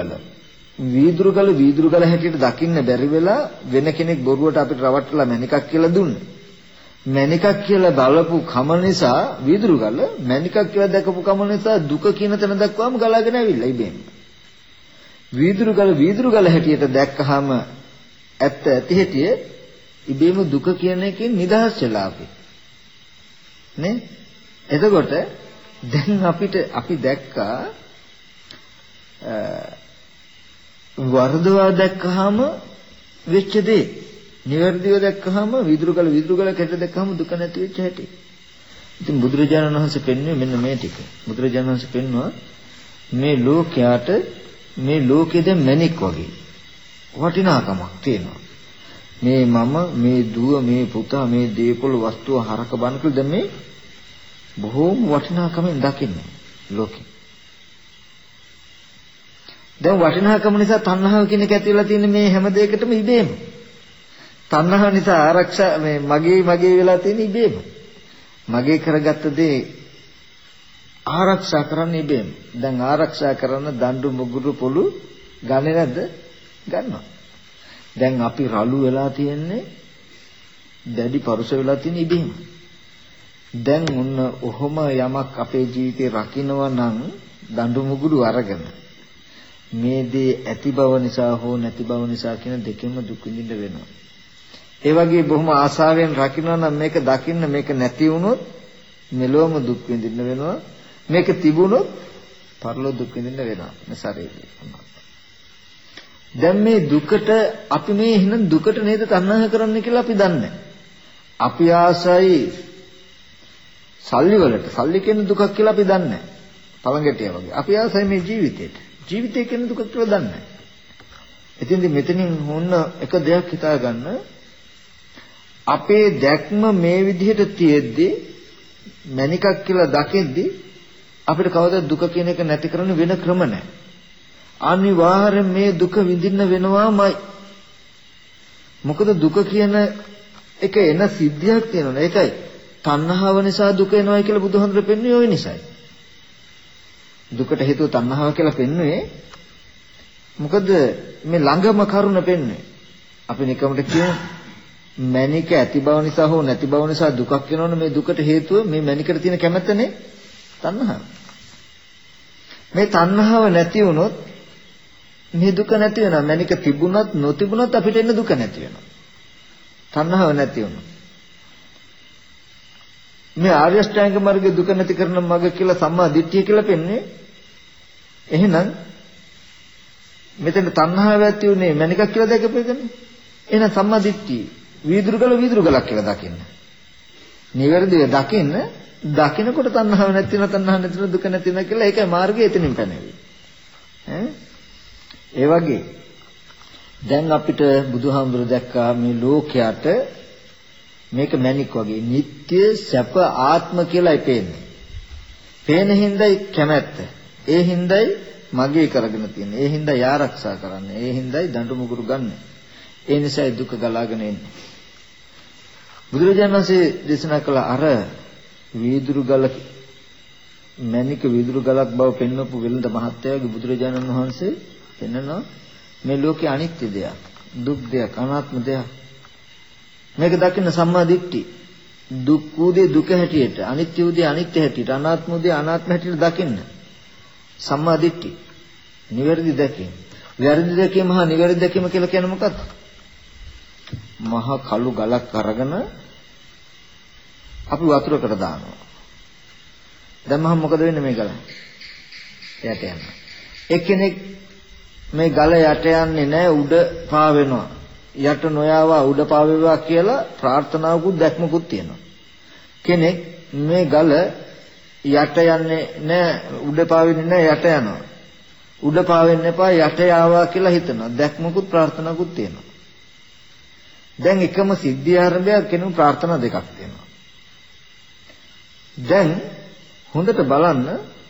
ගල හැටියට දකින්න බැරි වෙලා වෙන කෙනෙක් බොරුවට අපිට රවට්ටලා මැනිකක් කියලා දුන්නේ. මැනිකක් කියලා බලපු කම නිසා වීදුරු ගල මැනිකක් කියලා දැකපු කම නිසා දුක කියන තැන දක්වාම ගලාගෙන ඇවිල්ලා ඉබේම. වීදුරු ගල හැටියට දැක්කහම ඇත්ත ඇති හැටිය ඉබේම දුක කියන එකෙන් නිදහස් වෙලා අපි. නේ? එතකොට දැන් අපි දැක්කා වර්ධවා දැක්කහම වෙච්ච දේ නිවැරදිව දැක්කහම වීදුරු ගල කැට දැක්කහම දුක නැති වෙච්ච හැටි. ඉතින් බුදුරජාණන් වහන්සේ පෙන්වන්නේ මෙන්න මේ ටික. බුදුරජාණන් වහන්සේ පෙන්වුවා මේ ලෝකයට මේ ලෝකෙද මැණික් වගේ වටිනාකමක් තියෙනවා. මේ මම මේ දුව මේ පුතා මේ දීපොළ වස්තුව හරක බණකල දැන් මේ බොහෝම වටිනාකමෙන් දකින්නේ ලෝකෙ. දැන් වටිනාකම නිසා තණ්හාව කියන එක ඇති වෙලා තියෙන මේ හැම දෙයකටම ඉබේම. තණ්හාව නිසා ආරක්ෂා මේ මගේ වෙලා තියෙන ඉබේම. මගේ කරගත්ත දේ ආරක්ෂා කරන්න ඉබේම. දැන් ආරක්ෂා කරන දඬු මුගුරු පොළු ගන්නේ නැද්ද? ගන්නවා. දැන් අපි රළු වෙලා තියෙන්නේ දැඩි පරුස වෙලා තියෙන ඉබේම. දැන් ඔන්න ඔහොම යමක් අපේ ජීවිතේ රකින්නවා නම් දඬු මුගුරු අරගෙන මේ දේ ඇති බව නිසා හෝ නැති බව නිසා කියන දෙකෙන්ම දුක් විඳින්න වෙනවා. ඒ වගේ බොහොම ආසාවෙන් රකින්නවා නම් මේක දකින්න මේක නැති වුණොත් මෙලොවම දුක් විඳින්න වෙනවා. මේක තිබුණොත් පරලෝ දුක් විඳින්න වෙනවා මේ ශරීරේ. දැන් මේ දුකට අපි මේ එහෙනම් දුකට නේද තණ්හා කරන්නේ කියලා අපි දන්නේ. අපි ආසයි සල්ලි වලට. සල්ලි කියන දුකක් කියලා අපි දන්නේ. පළඟටිය වගේ. අපි ආසයි මේ ජීවිතේට. ජීවිතය කියන දුකක් කියලා දන්නේ. ඉතින් මෙතනින් හොන්න එක දෙයක් හිතා ගන්න. අපේ දැක්ම මේ විදිහට තියෙද්දි මණිකක් කියලා දකිද්දි අපිට කවදාද දුක කියන එක නැති කරන්න වෙන ක්‍රම නැහැ. අනිවාර්යෙන් මේ දුක විඳින්න වෙනවාමයි. මොකද දුක කියන එක එන සිද්ධියක් තියෙනවා. ඒකයි තණ්හාව නිසා දුක එනවා කියලා බුදුහාමුදුරුවෝ පෙන්වන්නේ ওই නිසායි. දුකට හේතුව තණ්හාව කියලා පෙන්වන්නේ මොකද මේ ළඟම කරුණ පෙන්වන්නේ. අපි නිකමට කියමු මණික ඇති බව නිසා හෝ නැති බව නිසා දුකක් වෙනවනේ. මේ දුකට හේතුව මේ මණිකට තියෙන කැමැත්තනේ තණ්හාව. මේ තණ්හාව නැති වුණොත් මේ දුක නැති වෙනවා. මණික තිබුණත් නොතිබුණත් අපිට එන දුක නැති වෙනවා. තණ්හාව නැති වුණොත් මේ ආර්ය අෂ්ටාංග මාර්ගයේ දුක නැති කරන මඟ කියලා සම්මා දිට්ඨිය කියලා පෙන්නේ. එහෙනම් මෙතන තණ්හාව ඇති උනේ මණිකක් කියලා දැකපෙන්නේ. එහෙනම් සම්මා දිට්ඨිය වීදුරු ගලක් කියලා දකින්න. නිවැරදිව දකින්න. දකින්නකොට තණ්හාව නැති වෙන තණ්හාව නැති වෙන දුක නැති වෙන කියලා ඒකයි මාර්ගය එතනින් පැනෙවි. ඒ වගේ දැන් අපිට බුදුහාමුදුරු දැක්කා මේ ලෝකයට මේක මැණික් වගේ නিত্য සැප ආත්ම කියලායි පේන්නේ. පේන හින්දායි කැමැත්ත. ඒ හින්දායි මගේ කරගෙන තියෙන්නේ. ඒ හින්දායි ආරක්ෂා කරන්නේ. ඒ හින්දායි දඬු මුගුරු ගන්න. ඒ නිසායි දුක ගලාගෙන එන්නේ. බුදුරජාණන් වහන්සේ දේශනා කළ අර වීදුරු ගල මැණික වීදුරු ගලක් බව පෙන්වපු වෙළඳ මහත්තයාගේ බුදුරජාණන් වහන්සේ පෙන්වනවා මේ ලෝකේ අනිත්‍ය දෙයක්, දුක් දෙයක්, අනාත්ම දෙයක්. මේක දකින්න සම්මා දිට්ඨි. දුක් උදේ දුක හැටියට, අනිත්‍ය උදේ අනිත්‍ය හැටියට, අනාත්ම උදේ අනාත්ම හැටියට දකින්න. සම්මා දිට්ඨි. නිවැරදි දැකීම. වැරදි දැකීම හා නිවැරදි දැකීම කියලා කියන්නේ මොකක්ද? මහා කළු ගලක් අරගෙන අපි වතුරකට දානවා. දැන් මම මොකද වෙන්නේ මේ ගල? යට යනවා. එක්කෙනෙක් මේ ගල යට යන්නේ නැහැ උඩ පාවෙනවා. යට නොයාවා උඩ පාවෙවා කියලා ප්‍රාර්ථනාවකුත් දැක්මකුත් තියෙනවා. කෙනෙක් මේ ගල යට යන්නේ නැහැ උඩ පාවෙන්නේ නැහැ යට යනවා. උඩ පාවෙන්න එපා යට යාවා කියලා හිතනවා. දැක්මකුත් ප්‍රාර්ථනාවකුත් තියෙනවා. දැන් එකම සිද්ධිය ආරම්භයක් කෙනෙකු ප්‍රාර්ථනා දෙකක් තියෙනවා. දැන් හොඳට බලන්න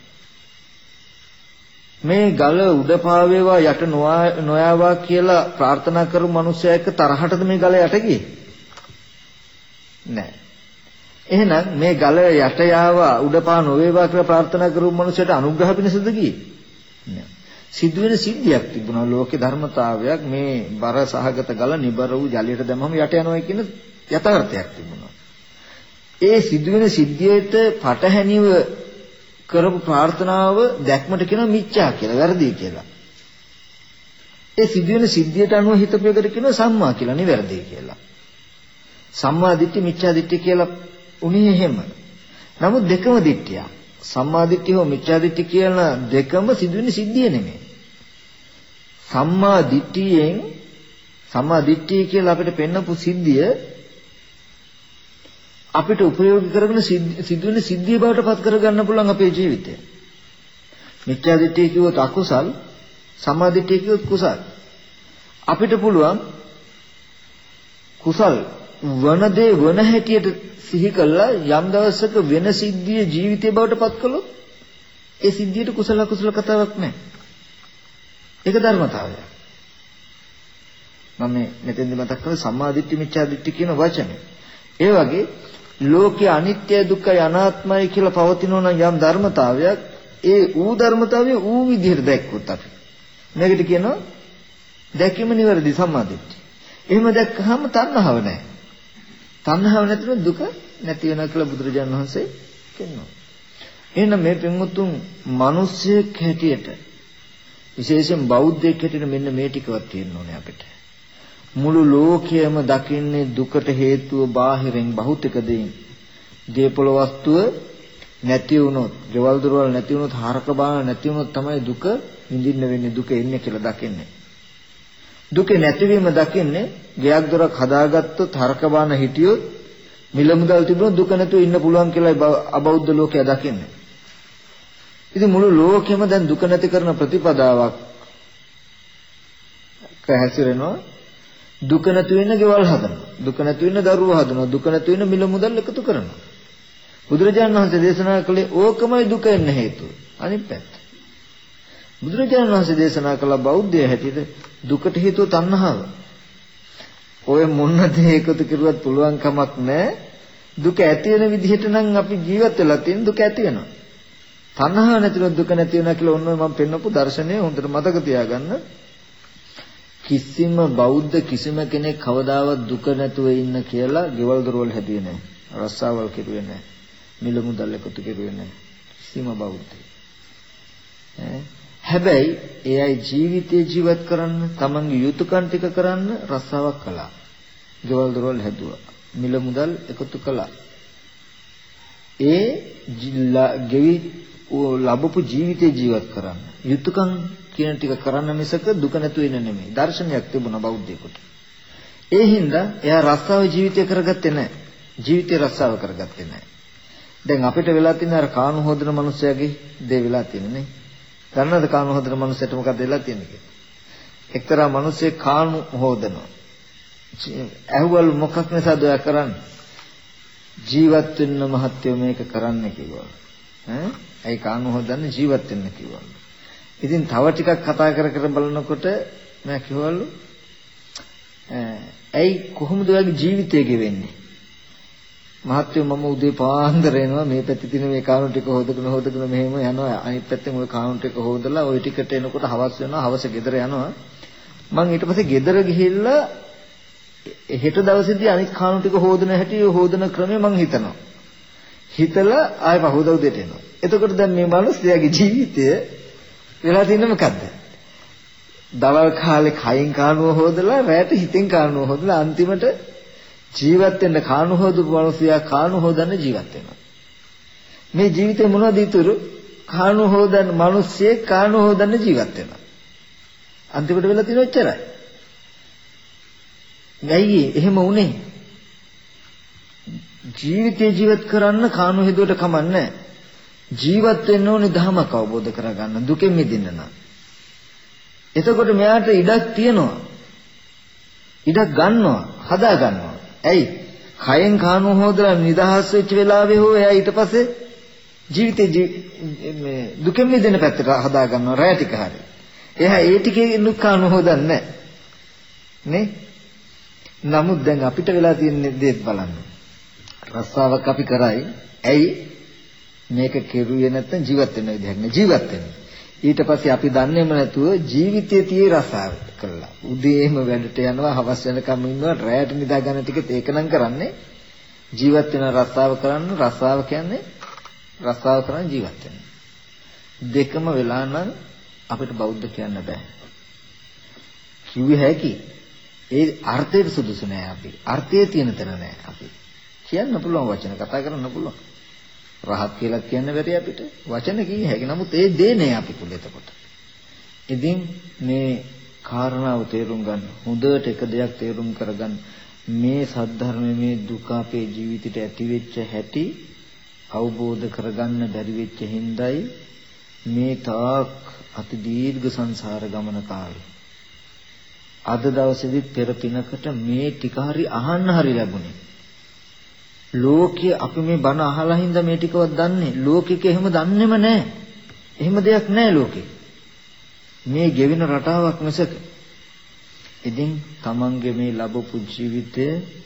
මේ ගල උඩ පාවේවා යට නොයාවා කියලා ප්‍රාර්ථනා කරපු මිනිස්සයා එක්ක තරහටද මේ ගල යට ගියේ? නෑ. එහෙනම් මේ ගල යට යාවා උඩ පා නොවේවා කියලා ප්‍රාර්ථනා කරපු මිනිස්සයාට අනුග්‍රහ පිණිසද ගියේ? නෑ. සිදුවෙන සිද්ධියක් තිබුණා ලෝකේ ධර්මතාවයක් මේ බර සහගත ගල නිබර වූ ජලයට දැම්මම යට යනවා කියන යථාර්ථයක් තිබුණා. ඒ සිදුවෙන සිද්ධියට පටහැනිව කරපු ප්‍රාර්ථනාව දැක්මට කියනවා මිච්ඡා කියලා, වැරදි කියලා. ඒ සිදුවෙන සිද්ධියට අනුව හිතපෙකට කියනවා සම්මා කියලා, නිවැරදි කියලා. සම්මා දිට්ඨි මිච්ඡා දිට්ඨි කියලා උනේ එහෙම. නමුත් දෙකම දිට්ඨිය. සම්මා දිට්ඨිය හෝ මිච්ඡා දිට්ඨිය කියන දෙකම සිදුවෙන සිද්ධිය නෙමෙයි. සම්මා දිට්ඨිය කියලා අපිට පෙන්නපු සිද්ධිය අපිට උපයෝගී කරගෙන සිදුවෙන සිද්ධිය බවට පත් කරගන්න පුළුවන් අපේ ජීවිතය. මිත්‍යා දිට්ඨිය කිව්වොත් අකුසල්, සම්මා දිට්ඨිය කිව්වොත් කුසල්. අපිට පුළුවන් කුසල් වන දේ වන හැටියට සිහි කළා යම් දවසක වෙන සිද්ධිය ජීවිතය බවට පත් කළොත් ඒ සිද්ධියට කුසල අකුසල කතාවක් නැහැ. ඒක ධර්මතාවය. මම මෙතෙන්දි මතක් කරලා සම්මා දිට්ඨි මිච්ඡා දිට්ඨි කියන වචනේ. ඒ වගේ ලෝකයේ අනිත්‍ය දුක්ඛය අනාත්මයි කියලා පවතිනවා නම් යම් ධර්මතාවයක් ඒ ඌ ධර්මතාවය ඌ විදිහට දැක්කොත් අපි මේකට කියනවා දැකීම නිවැරදි සම්මා දිට්ඨිය. එහෙම දැක්කහම තණ්හාව නැහැ. තණ්හාව නැතිනම් දුක නැති වෙනවා කියලා බුදුරජාණන් වහන්සේ කියනවා. එහෙනම් මේ පින්වුතුන් මිනිස්සෙක් හැටියට විශේෂයෙන් බෞද්ධයෙක් හැටියට මෙන්න මේ ටිකවත් තියෙන්න ඕනේ අපිට. මුළු ලෝකයම දකින්නේ දුකට හේතුව බාහිරින් භෞතික දෙයින්. දීපල වස්තුව නැති වුණොත්, ගෙවල් දොරවල් නැති වුණොත්, හරක බාන නැති වුණොත් තමයි දුක විඳින්න වෙන්නේ, දුක එන්නේ කියලා දකින්නේ. දුක නැතිවීම දකින්නේ ගයක් දොරක් හදාගත්තොත් හරක බාන හිටියොත් මිල මුදල් තිබුණොත් දුක නැතුව ඉන්න පුළුවන් කියලා අබෞද්ධ ලෝකයා දකින්නේ. ඉතින් මුළු ලෝකෙම දැන් දුක නැති කරන ප්‍රතිපදාවක් හැසිරෙනවා. දුක නැති වෙන්න ගෙවල් හදනවා. දුක නැති වෙන්න දරුවෝ හදනවා. දුක නැති වෙන්න මිල මුදල් එකතු කරනවා. බුදුරජාණන් වහන්සේ දේශනා කළේ ඕකමයි දුක එන්න හේතුව. අනිත් පැත්ත. බුදුරජාණන් වහන්සේ දේශනා කළ බෞද්ධය හැටියට දුකට හේතුව තණ්හාව. ඔය මොන දේ එකතු කරුවත් පුළුවන් කමක් නැහැ. දුක ඇති වෙන විදිහට නම් අපි ජීවත් වෙලා තියෙන දුක ඇති වෙනවා. තණ්හාව නැතිව දුක නැති වෙනවා කියලා ඔන්න මම පෙන්නපු දර්ශනය හොඳට මතක තියාගන්න. කිසිම බෞද්ධ කිසිම කෙනෙක් කවදාවත් දුක නැතුව ඉන්න කියලා ගෙවල් දොරවල් හැදුවේ නැහැ. රස්සාවල් කෙරුවේ නැහැ. මිල මුදල් එකතු කෙරුවේ නැහැ. කිසිම බෞද්ධයෙක්. හැබැයි ඒ අය ජීවිතේ ජීවත් කරන්න තමන්ගේ යුතුයකම් ටික කරන්න රස්සාවක් කළා. ගෙවල් දොරවල් හැදුවා. මිල මුදල් එකතු කළා. ඒ ගෙවි ලැබපු ජීවිතේ ජීවත් කරන්න යුතුයකම් කියන ටික කරන්න මිසක දුක නැතු වෙන නෙමෙයි. දර්ශනයක් තිබුණා බෞද්ධයෙකුට. ඒ හින්දා එයා රස්සාව ජීවිතය කරගත්තේ නැහැ. ජීවිතේ රස්සාව කරගත්තේ නැහැ. දැන් අපිට වෙලා තියෙන අර කාණු හොදන මිනිස්සයාගේ දේ වෙලා තියෙන්නේ. දන්නවද කාණු හොදන මිනිස්සට මොකද වෙලා තියෙන්නේ කියලා? එක්තරා මිනිස්සෙක් කාණු හොදනවා. ඇහුවලු මොකක් නිසාද ඔයා කරන්නේ? ජීවත් වෙන්න මහත්යෝ මේක කරන්න කිව්වා. ඇයි කාණු හොදන්නේ ජීවත් වෙන්න කිව්වා. ඉතින් තව ටිකක් කතා කර කර බලනකොට මම කිව්වලු ඇයි කොහොමද ඔයාගේ ජීවිතය ගෙවෙන්නේ? මහත්යෝ මම උදේ පාන්දර එනවා මේ පැත්තේ තියෙන මේ කාණු ටික හොදගෙන මෙහෙම යනවා අනිත් පැත්තෙන් ওই කාණු ටික හොදලා ওই ටිකට එනකොට හවස් වෙනවා හවස ගෙදර යනවා මම ඊට පස්සේ ගෙදර ගිහිල්ලා හෙට දවසේදී අනිත් කාණු ටික හොදන හැටි හොදන ක්‍රමය මම හිතලා ආයෙ පහුවදා උදේට එනවා. එතකොට දැන් මේ මිනිස්යාගේ ජීවිතය වෙලා තියෙන්නේ මොකද්ද? දවල් කාලේ කයින් කාණුව හොදලා රැට හිතෙන් කාණුව හොදලා අන්තිමට ජීවත් වෙන්න කාණු හොදපු මිනිසයා කාණු හොදන්න ජීවත් වෙනවා. මේ ජීවිතේ මොනවද ඉතුරු? කාණු හොදන මිනිස්සේ කාණු හොදන්න ජීවත් වෙනවා. අන්තිමට වෙලා තියෙන ඔච්චරයි. නැයි එහෙම උනේ. ජීවිතේ ජීවත් කරන්න කාණු හොදුවට කමන්නේ ජීවත් වෙන්න ඕනේ ධර්මයක් අවබෝධ කරගන්න දුකෙන් මිදෙන්න නම්. එතකොට මෙයාට ඉඩක් තියෙනවා. ඉඩක් ගන්නවා, හදා ගන්නවා. ඇයි? කයෙන් කාණු හොදලා නිදහස් වෙච්ච වෙලාවේ හෝ එයා ඊට පස්සේ ජීවිතේ මේ දුකෙන් මිදෙන පැත්තට හදා ගන්නවා රැය ටික හරි. එයා ඒ ටිකේ කාණු හොදන්නේ නේ? නමුත් දැන් අපිට වෙලා තියෙන දේත් බලන්න. රස්සාවක් අපි කරයි. ඇයි? මේක කෙරුවේ නැත්නම් ජීවත් වෙන්න විදිහක් නෑ ජීවත් වෙන්න. ඊට පස්සේ අපි දන්නේම නැතුව ජීවිතයේ tie රසාව කළා. උදේම වැඩට යනවා, හවස වෙනකම් ඉන්නවා, රැයට නිදා ගන්න ටිකත් ඒකනම් කරන්නේ. ජීවත් වෙන රසාව කරන්න, රසාව කියන්නේ රසාව කරන් ජීවත් වෙන. දෙකම වෙලා නම් අපිට බෞද්ධ කියන්න බෑ. කිව්වේ හැකි. ඒ අර්ථයට සුදුසු නෑ අපි. අර්ථයේ තියෙන තැන නෑ අපි. කියන්න පුළුවන් වචන කතා කරන්න පුළුවන්. රහත් කියලා කියන්න බැරි අපිට. වචන කිය හැකි. නමුත් ඒ දේ නෑ අපි තුල එතකොට. ඉතින් මේ කාරණාව තේරුම් ගන්න. හොඳට එක දෙයක් තේරුම් කරගන්න. මේ සද්ධර්මයේ මේ දුක අපේ ජීවිතේට ඇති වෙච්ච හැටි අවබෝධ කරගන්න බැරි වෙච්ච හිඳයි මේ තාක් අති දීර්ඝ සංසාර ගමන කාලේ. අද දවසේදී පෙර පිනකට මේ ටික හරි අහන්න හරි ලැබුණේ. ලෝකයේ අපි මේ බණ අහලා හින්දා මේ ටිකවත් දන්නේ. ලෝකෙක එහෙම දන්නේම නැහැ. එහෙම දෙයක් නැහැ ලෝකෙ. මේ ගෙවෙන රටාවක් මිසක. ඉතින් තමන්ගේ මේ ලැබපු ජීවිතය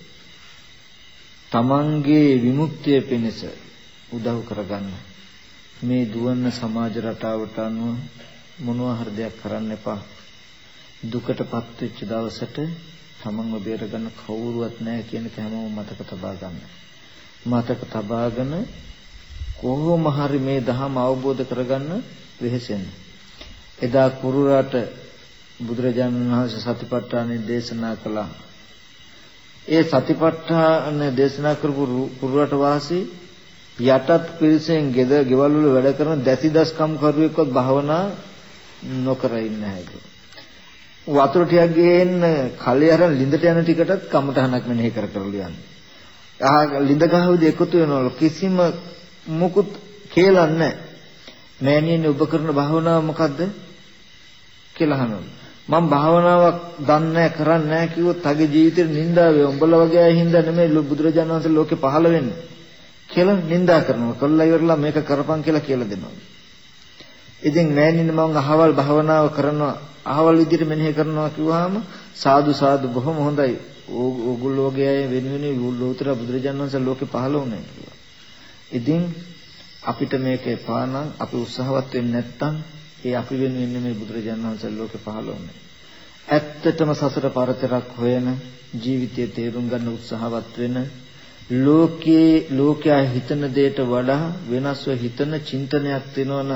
තමන්ගේ විමුක්තිය පිණිස උදව් කරගන්න. මේ දුවන සමාජ රටාවට අනුව මොනවා හරි දෙයක් කරන්න එපා. දුකටපත් වෙච්ච දවසට තමන්ව බේරගන්න කවුරුවත් නැහැ කියන එක හැමෝම මතක තබා ගන්න. මතක තබාගෙන කොහොම හරි මේ ධර්ම අවබෝධ කරගන්න වෙහෙසෙන්න. එදා කුරුරාට බුදුරජාණන් වහන්සේ සතිපට්ඨානෙ දේශනා කළා. ඒ සතිපට්ඨාන දේශනා කරපු කුරුරාට වාසී යටත් පිරිසෙන් ගෙවල් වල වැඩ කරන දැසිදස්කම් කරුවෙක්වත් භාවනා නොකර ඉන්නේ නැහැ. වතුර ටිකක් ගේන්න කලේ අරන් ලිඳට යන ටිකටත් කමටහනක් මෙනෙහි කර කරලා යන්නේ. ලිඳ ගහවදී එකතු වෙනවලු කිසිම මුකුත් කියලා නැහැ. මෑණියනි ඔබ කරන භාවනාව මොකද්ද කියලා අහනවා. මම භාවනාවක් දන්නේ කරන්නේ නැහැ කිව්වොත් තගේ ජීවිතේ නින්දා වේ. උඹලා වගේ අය හින්දා නෙමෙයි බුදුරජාණන් වහන්සේ ලෝකේ පහළ වෙන්නේ කියලා නින්දා කරනවා. කළා ඉවරලා මේක කරපන් කියලා දෙනවා. ඉතින් මෑණියනි මම අහවල් භාවනාව කරනවා අහවල් විදිහට මෙනෙහි කරනවා කිව්වහම සාදු සාදු බොහොම හොඳයි. ඕගොල්ලෝ වගේ අය වෙනුවෙන් ලෝතර බුදුරජාණන් වහන්සේ ලෝකේ පහළ වුණා කියලා. ඉතින් අපිට මේක එපා නම් අපි උත්සාහවත් වෙන්නේ නැත්නම් ඒ අපි වෙනුවෙන් මේ බුදුරජාණන් වහන්සේ ලෝකේ පහළ වුණේ. ඇත්තටම සසර පරතරක් හොයන ජීවිතයේ තේරුම් ගන්න උත්සාහවත් වෙන ලෝකයා හිතන දෙයට වඩා වෙනස්ව හිතන චින්තනයක් වෙනවනම්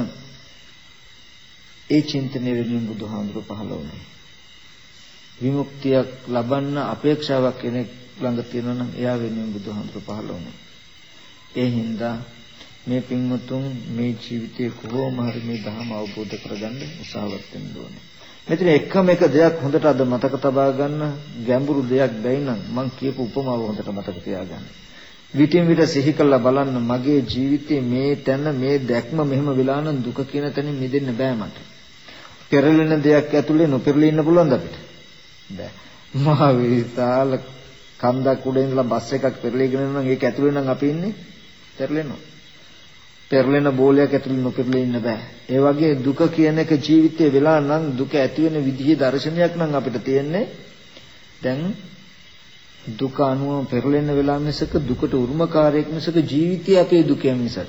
ඒ චින්තනය වෙනුවෙන් බුදුහාමුදුරුවෝ පහළ වුණේ. විමුක්තියක් ලබන්න අපේක්ෂාවක් කෙනෙක් ළඟ තියෙනවා නම් එයා වෙනුවෙන් බුදුහාමුදුරුවෝ පහළ වුණේ. ඒ හින්දා මේ පින්වතුන් මේ ජීවිතේ කොහොම හරි මේ ධර්ම අවබෝධ කරගන්න උත්සාහවත් වෙන්න ඕනේ. මෙතන එකම එක දෙයක් හොඳට අද මතක තබා ගන්න ගැඹුරු දෙයක් බැයි නම් මම කියපු උපමාව හොඳට මතක තියාගන්න. විටින් විට සිහි කළා බලන්න මගේ ජීවිතේ මේ තැන මේ දැක්ම මෙහෙම වෙලා නම් දුක කියන තැනින් මිදෙන්න බෑ මට. පෙරලෙන දෙයක් ඇතුලේ නොපෙරළී ඉන්න පුළුවන්ද අපිට? බෑ. මහා විශාල කන්දක් උඩ ඉඳලා බස් එකක් පෙරලීගෙන යනවා නම් ඒක ඇතුලේ නම් අපි ඉන්නේ පෙරලෙනවා. පෙරලෙන බෝලයක් ඇතුලේ නොපෙරළී ඉන්න බෑ. ඒ වගේ දුක කියන එක ජීවිතේ වෙලා නම් දුක ඇති වෙන විදිහේ දර්ශනයක් නම් අපිට තියෙන්නේ. දැන් දුක අනුව පෙරලෙන වෙලා මිසක දුකට උරුමකාරයක් මිසක ජීවිතය අපේ දුකෙන් මිසක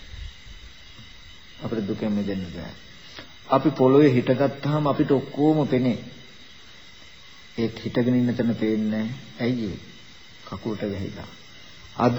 අපිට දුකෙන් මිදෙන්න බෑ. අපි පොළොවේ හිටගත්තාම අපිට ඔක්කොම පෙනේ. ඒ හිටගෙන ඉන්න තැන පේන්නේ ඇයි ඒ? කකුලට වැහිලා. අද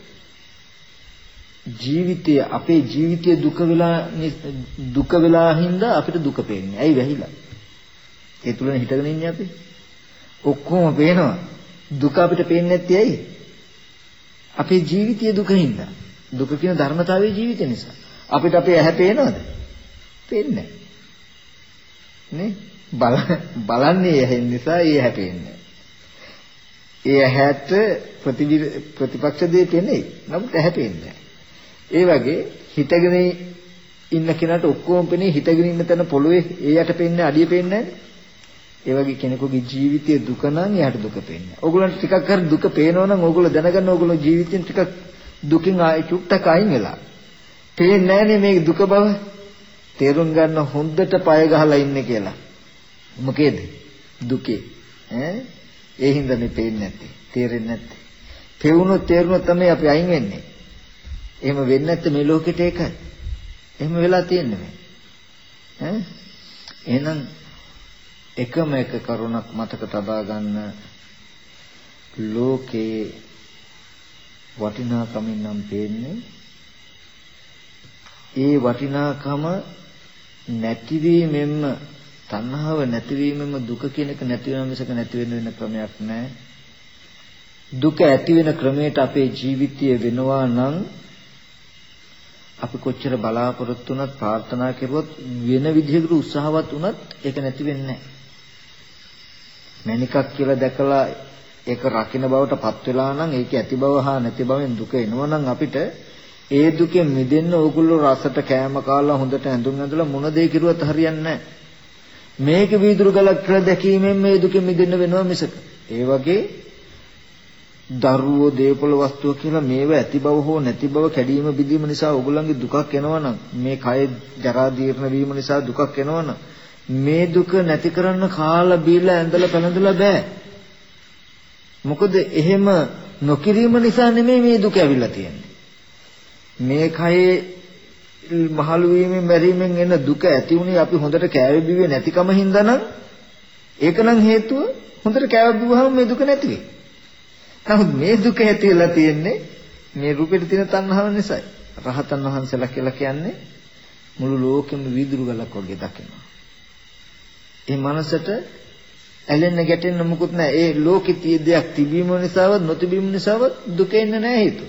ජීවිතය අපේ ජීවිතයේ දුක වෙලා හින්දා අපිට දුක පේන්නේ. ඇයි වැහිලා? ඒ තුලනේ හිටගෙන ඉන්නේ අපි. ඔක්කොම පේනවා. දුක අපිට පේන්නේ නැත්තේ ඇයි? අපේ ජීවිතයේ දුක හින්දා. දුක කියන ධර්මතාවයේ ජීවිතය නිසා. අපිට අපේ ඇහැ පේනවද? පේන්නේ නැහැ. බලන්නේ ඇහෙන් නිසා ඒ ඇහැ පේන්නේ. ඒ ඇහැට ප්‍රතිපක්ෂ දෙය පේන්නේ. නමුත් ඇහැ පේන්නේ. ඒ වගේ හිටගෙන ඉන්න කෙනාට ඔක්කොම පෙනේ හිටගෙන ඉන්න තැන පොළොවේ ඒ යට පෙන්නේ අඩිය පෙන්නේ නැහැ. ඒ වගේ කෙනෙකුගේ ජීවිතයේ දුක නම් එයාට දුක පේන්නේ. ඕගොල්ලන්ට ටිකක් හරි දුක පේනවා නම් ඕගොල්ලෝ දැනගන්න ඕගොල්ලෝ ජීවිතෙන් ටිකක් දුකින් ආයෙ චුට්ටක් අයින් වෙලා. පේන්නේ නැහනේ මේ දුක බව. තේරුම් ගන්න හොඳට පය ගහලා ඉන්නේ කියලා. මොකේද? දුකේ. ඒ හින්දා මේ පේන්නේ නැත්තේ. තේරෙන්නේ නැත්තේ. තේරුණොත් තමයි අපි අයින් වෙන්නේ. එහෙම වෙන්නේ නැත්te මේ ලෝකෙට ඒකයි. එහෙම වෙලා තියෙන්නේ මේ. එහෙනම් එකම එක කරුණක් මතක තබා ගන්න ලෝකේ වටිනාකමින් නම් පේන්නේ ඒ වටිනාකම නැතිවීමෙන්ම තණ්හාව නැතිවීමෙන්ම දුක කියන එක නැති වෙන මිසක නැති වෙන ක්‍රමයක් නැහැ. දුක ඇති වෙන ක්‍රමයට අපේ ජීවිතය වෙනවා නම් අපි කොච්චර බලාපොරොත්තු වුණත් ප්‍රාර්ථනා කරුවොත් වෙන විදිහකට උත්සාහවත් වුණත් ඒක නැති වෙන්නේ නැහැ. මැනිකක් කියලා දැකලා ඒක රකින්න බවට පත් වෙලා නම් ඒක ඇති බව හා නැති බවෙන් දුක එනවා නම් අපිට ඒ දුකෙන් මිදෙන්න ඕගොල්ලෝ රසට කෑම කාලා හොඳට ඇඳුම් ඇඳලා මොන දේ කිරුවත් හරියන්නේ නැහැ. මේක වීදුරු ගලක් කියලා දැකීමෙන් මේ දුකෙන් මිදෙන්න වෙනවා මිසක. ඒ වගේ දරුවෝ දේපොළ වස්තුව කියලා මේව ඇති බව හෝ නැති බව කැඩීම බිඳීම නිසා ඕගොල්ලන්ගේ දුකක් එනවනම් මේ කය ජරා දීර්ණ වීම නිසා දුකක් එනවනම් මේ දුක නැති කරන්න කාලා බීලා ඇඳලා පැනඳලා බෑ. මොකද එහෙම නොකිරීම නිසා නෙමෙයි මේ දුක ඇවිල්ලා තියෙන්නේ. මේ කයේ මහලු වීමෙන් මැරීමෙන් එන දුක ඇති උනේ අපි හොඳට කෑවේ බිව්වේ නැතිකම හින්දා නම් ඒකනම් හේතුව හොඳට කෑව බිව්වහම මේ දුක නැති වෙයි. නමුත් මේ දුක ඇති වෙලා තියෙන්නේ මේ රූපෙට තියෙන තණ්හාව නිසායි. රහතන් වහන්සේලා කියලා කියන්නේ මුළු ලෝකෙම වීදුරු ගලක් වගේ දකිනවා. ඒ මනසට ඇලෙන්න ගැටෙන්න මොකුත් නැහැ. ඒ ලෝකෙ තියෙන දෙයක් තිබීම නිසාවත් නොතිබීම නිසාවත් දුක එන්නේ නැහැ හේතුව.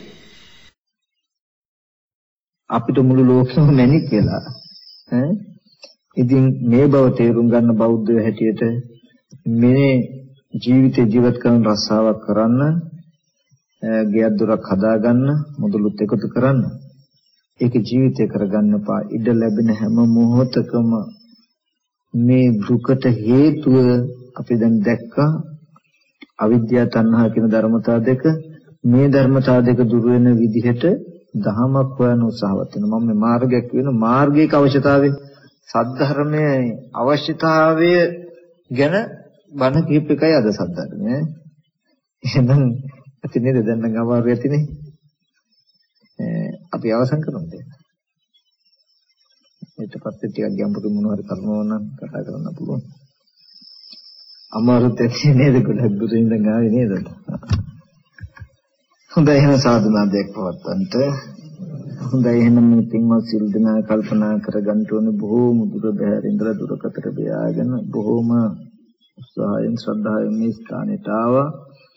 අපිට මුළු ලෝකෙම මැනික් වෙලා ඉතින් මේ බව තේරුම් ගන්න බෞද්ධය හැටියට මේ ජීවිතේ ජීවත් කරන රස්සාවක් කරන්න, ගෙයක් දොරක් හදාගන්න, මුදලුත් එකතු කරන්න. ඒක ජීවිතේ කරගන්න එපා. ඉඩ ලැබෙන හැම මොහොතකම මේ දුකට හේතුව අපි දැන් දැක්කා අවිද්‍යාව තණ්හා කියන ධර්මතා දෙක. මේ ධර්මතා දෙක දුර වෙන විදිහට දහමක් හොයන උත්සාහවත් වෙනවා. මම මේ මාර්ගයක් වෙන මාර්ගයක අවශ්‍යතාවය සද්ධර්මයේ අවශ්‍යතාවය ගැන බණ කීප එකයි අද සද්ධර්මයේ. එහෙනම් ඇති නේද දැන් නම් අමාරු ඇතිනේ. අපි අවසන් කරමු දැන්. ඊට පස්සේ ටිකක් ගැඹුරු මොන හරි කරුණු නම් කතා කරන්න පුළුවන්. අමාරුත් ඇති නේද ගොඩක් දුරින් ඉඳන් ආවේ නේද? හොඳයි එහෙනම් සාධනාවක් පවත්වන්නට. හොඳයි එහෙනම් මේ පින්වත් සිල් දෙනා කල්පනා කරගන්න ඕනේ බොහෝම දුර බැහැර ඉඳලා දුරකට බයාගෙන බොහෝම උත්සාහයෙන් ශ්‍රද්ධාවෙන් මේ ස්ථානෙට ආවා.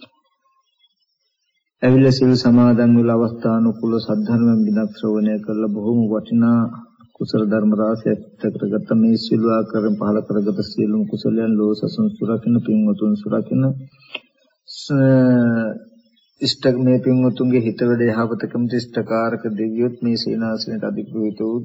ඇවිල්ලා සිල් සමාදන් වල අවස්ථානුකූල සද්ධර්මයෙන් විදක් ශ්‍රවණය කරලා බොහෝම වටිනා කුසල ධර්ම රාශියක් කරගත්ත මේ සිල් ආකාරයෙන් පහල කරගත සියලුම කුසලයන් ලෝසසුන් සුරකින්න පින්වතුන් සුරකින්න ඉෂ්ඨ මේ පින්වතුන්ගේ හිත වැඩ යහපත කැමති ඉෂ්ඨකාරක දෙවියොත් මේ සේනාසනයට අධිග්‍රහිත වූ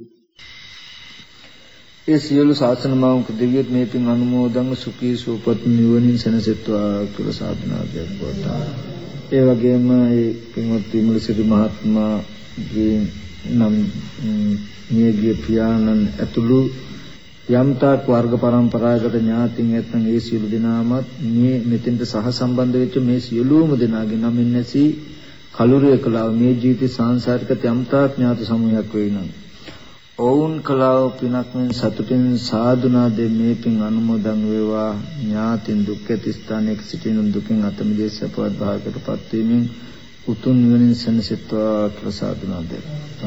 ඒ සියලු ශාසන මාවුක දෙවියොත් මේ පින් අනුමෝදන්ව සුඛී සුවපත් නිවනින් සැනසෙත්වා කියලා සාධනාවක් වඩා. ඒ වගේම මේ පින්වත් විමලසිරි මහත්මයාගේ නම් නියගිය පියාණන් ඇතුළු යම්තාක් වර්ග පරම්පරාගත ඥාතින් ඇතන් ඒ සියලු දෙනාමත් මේ මෙතෙන්ට සහ සම්බන්ධ වෙච්ච මේ සියලුම දෙනාගේ නමින් නැසී කලුරිය කලාව මේ ජීවිත සංසාරික යම්තාක් ඥාති සමූහයක් වේ නම් ඔවුන් කලාව පිනක් මෙන් සතුටින් සාදුනා දෙමේ පින් අනුමෝදන් වේවා. ඥාතින් දුක් ඇති ස්ථානයක සිටින දුකින් අත මිදේ සපවත් භාගයටපත් වීමෙන් උතුම් නිවනින් සැනසෙත්වා කියලා සාදුනා දෙනවා.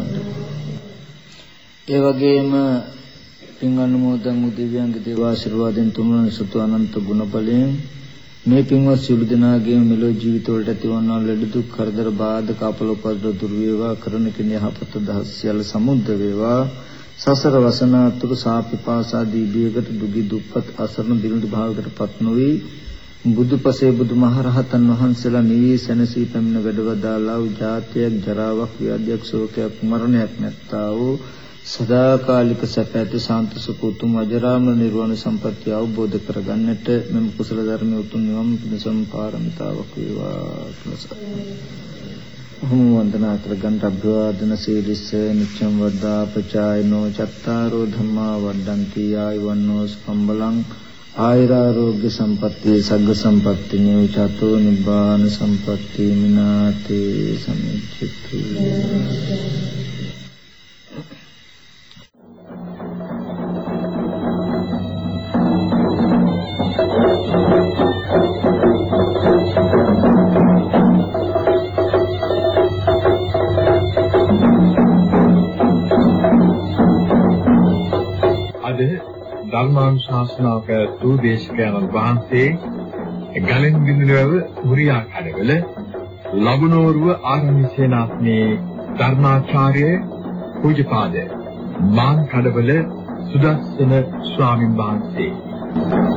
ඒ වගේම පින් අනුමෝදන් වූ දිව්‍යංග දේව ආශිර්වාදෙන් තුනුන සුතු අනන්ත ගුණ බලයෙන් මේ පින්වත් සියලු දෙනාගේම මෙලොව ජීවිත වලට ඇතිවන්නා ලෙඩ දුක් කරදර බාධක අපලෝපද්‍ර දුර වේවා. කරන කෙන යහපත දහස් සියල්ල සමුද්ද වේවා. සසර වසනාතුරු සාපිපාසාදී බියකට දුගී දුප්පත් අසරණ දිනුට භාවයකටපත් නොවේ. බුදුපසේ බුදුමහරහතන් වහන්සේලා නිවී සැනසී පැමිණ වැඩවදාලා වූ ජාතියක් ජරාවක් ව්‍යාධියක් ශෝකයක් මරණයක් නැත්තා වූ සදාකාලික සැප ඇති ශාන්ත සුඛ උතුම් අජරාමර නිර්වාණ සම්පත්තිය අවබෝධ කරගන්නට මෙම කුසල ධර්මයේ උතුම් නිවන් පිණසම පාරමිතාවක් වේවා කියලා වන්දනා කරගන්න. අභිවාදන සීලිස්ස නිච්ඡම් වද්දා පචායනෝ චත්තාරෝ ධම්මා වඩ්ඩಂತಿ ආයවන්නෝ සම්බලං ආයුරාෝග්‍ය සම්පත්තිය සග්ග සම්පත්තිය නිවිචතෝ නිබ්බාන සම්පත්තිය මිනාතේ සමිච්ඡතු. ධර්මානුශාසනාව පැවැත්වූ දේශකයන්න් වහන්සේ ගලෙන් බිඳුනවව මුරියා කඩවල ලබුනෝරුව ආරණ්‍ය සේනාසනේ ධර්මාචාර්ය පූජ්‍යපාද මාන් කඩවල සුදස්සන ස්වාමින් වහන්සේ